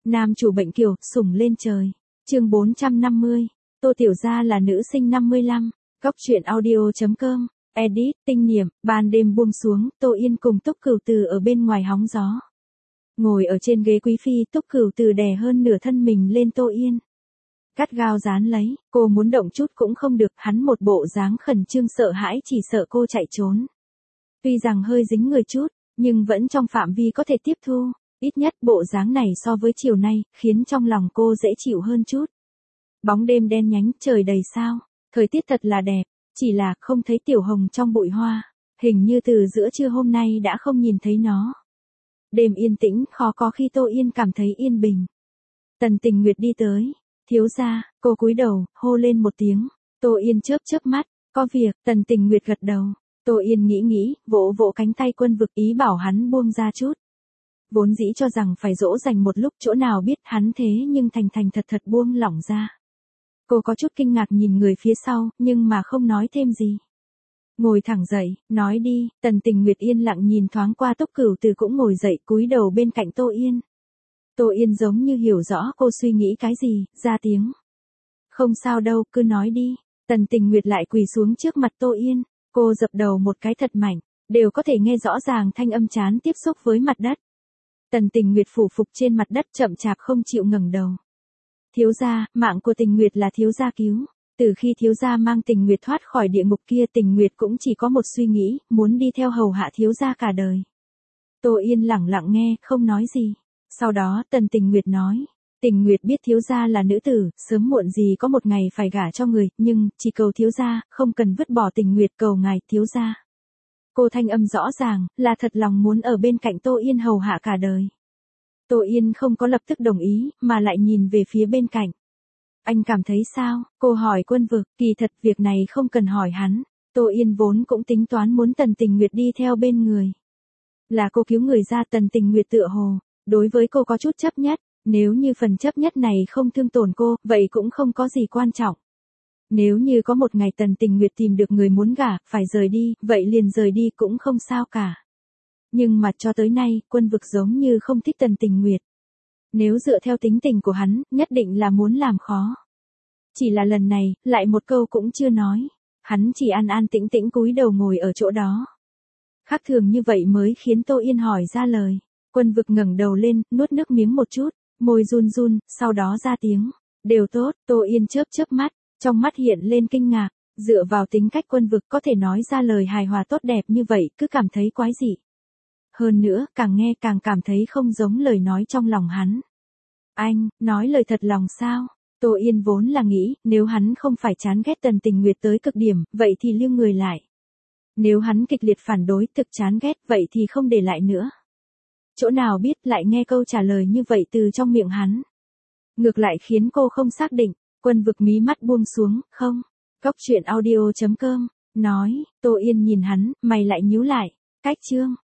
Nam chủ bệnh kiều, sủng lên trời. Chương 450. Tô Tiểu Gia là nữ sinh 55. Góc truyện audio.com. Edit, tinh niệm, ban đêm buông xuống, Tô Yên cùng Túc Cửu Từ ở bên ngoài hóng gió. Ngồi ở trên ghế quý phi, Túc Cửu Từ đè hơn nửa thân mình lên Tô Yên. Gắt gao dán lấy, cô muốn động chút cũng không được, hắn một bộ dáng khẩn trương sợ hãi chỉ sợ cô chạy trốn. Tuy rằng hơi dính người chút, nhưng vẫn trong phạm vi có thể tiếp thu, ít nhất bộ dáng này so với chiều nay, khiến trong lòng cô dễ chịu hơn chút. Bóng đêm đen nhánh, trời đầy sao, thời tiết thật là đẹp, chỉ là không thấy Tiểu Hồng trong bụi hoa, hình như từ giữa trưa hôm nay đã không nhìn thấy nó. Đêm yên tĩnh, khó có khi Tô Yên cảm thấy yên bình. Tần Tình Nguyệt đi tới, thiếu gia, cô cúi đầu, hô lên một tiếng. Tô Yên chớp chớp mắt, có việc, Tần Tình Nguyệt gật đầu. Tô Yên nghĩ, vỗ vỗ cánh tay Quân Vực ý bảo hắn buông ra chút. Vốn dĩ cho rằng phải dỗ dành một lúc, chỗ nào biết hắn thế nhưng thành thật buông lỏng ra. Cô có chút kinh ngạc nhìn người phía sau, nhưng mà không nói thêm gì. Ngồi thẳng dậy, nói đi. Tần Tình Nguyệt yên lặng nhìn thoáng qua Túc Cửu Từ cũng ngồi dậy cúi đầu bên cạnh Tô Yên. Tô Yên giống như hiểu rõ cô suy nghĩ cái gì, ra tiếng. Không sao đâu, cứ nói đi. Tần Tình Nguyệt lại quỳ xuống trước mặt Tô Yên, cô dập đầu một cái thật mạnh, đều có thể nghe rõ ràng thanh âm trán tiếp xúc với mặt đất. Tần Tình Nguyệt phủ phục trên mặt đất chậm chạp không chịu ngẩng đầu. Thiếu gia, mạng của Tình Nguyệt là thiếu gia cứu. Từ khi thiếu gia mang Tình Nguyệt thoát khỏi địa ngục kia, Tình Nguyệt cũng chỉ có một suy nghĩ, muốn đi theo hầu hạ thiếu gia cả đời. Tô Yên lẳng lặng nghe, không nói gì. Sau đó Tần Tình Nguyệt nói, Tình Nguyệt biết thiếu gia là nữ tử, sớm muộn gì có một ngày phải gả cho người, nhưng, chỉ cầu thiếu gia, không cần vứt bỏ Tình Nguyệt, cầu ngài, thiếu gia. Cô thanh âm rõ ràng, là thật lòng muốn ở bên cạnh Tô Yên hầu hạ cả đời. Tô Yên không có lập tức đồng ý, mà lại nhìn về phía bên cạnh. Anh cảm thấy sao? Cô hỏi Quân Vực, kỳ thật việc này không cần hỏi hắn. Tô Yên vốn cũng tính toán muốn Tần Tình Nguyệt đi theo bên người. Là cô cứu người ra, Tần Tình Nguyệt tựa hồ, đối với cô có chút chấp nhất, nếu như phần chấp nhất này không thương tổn cô, vậy cũng không có gì quan trọng. Nếu như có một ngày Tần Tình Nguyệt tìm được người muốn gả, phải rời đi, vậy liền rời đi cũng không sao cả. Nhưng mà cho tới nay, Quân Vực giống như không thích Tần Tình Nguyệt. Nếu dựa theo tính tình của hắn, nhất định là muốn làm khó. Chỉ là lần này, lại một câu cũng chưa nói. Hắn chỉ an an tĩnh tĩnh cúi đầu ngồi ở chỗ đó. Khác thường như vậy mới khiến Tô Yên hỏi ra lời. Quân Vực ngẩng đầu lên, nuốt nước miếng một chút, môi run run, sau đó ra tiếng. Đều tốt. Tô Yên chớp chớp mắt, trong mắt hiện lên kinh ngạc. Dựa vào tính cách Quân Vực có thể nói ra lời hài hòa tốt đẹp như vậy, cứ cảm thấy quái dị. Hơn nữa, càng nghe càng cảm thấy không giống lời nói trong lòng hắn. Anh, nói lời thật lòng sao? Tô Yên vốn là nghĩ, nếu hắn không phải chán ghét Tần Tình Nguyệt tới cực điểm, vậy thì lưu người lại. Nếu hắn kịch liệt phản đối, thực chán ghét, vậy thì không để lại nữa. Chỗ nào biết lại nghe câu trả lời như vậy từ trong miệng hắn. Ngược lại khiến cô không xác định. Quân Vực mí mắt buông xuống, không. Góc truyện audio.com, nói. Tô Yên nhìn hắn, mày lại nhíu lại. Cách chương.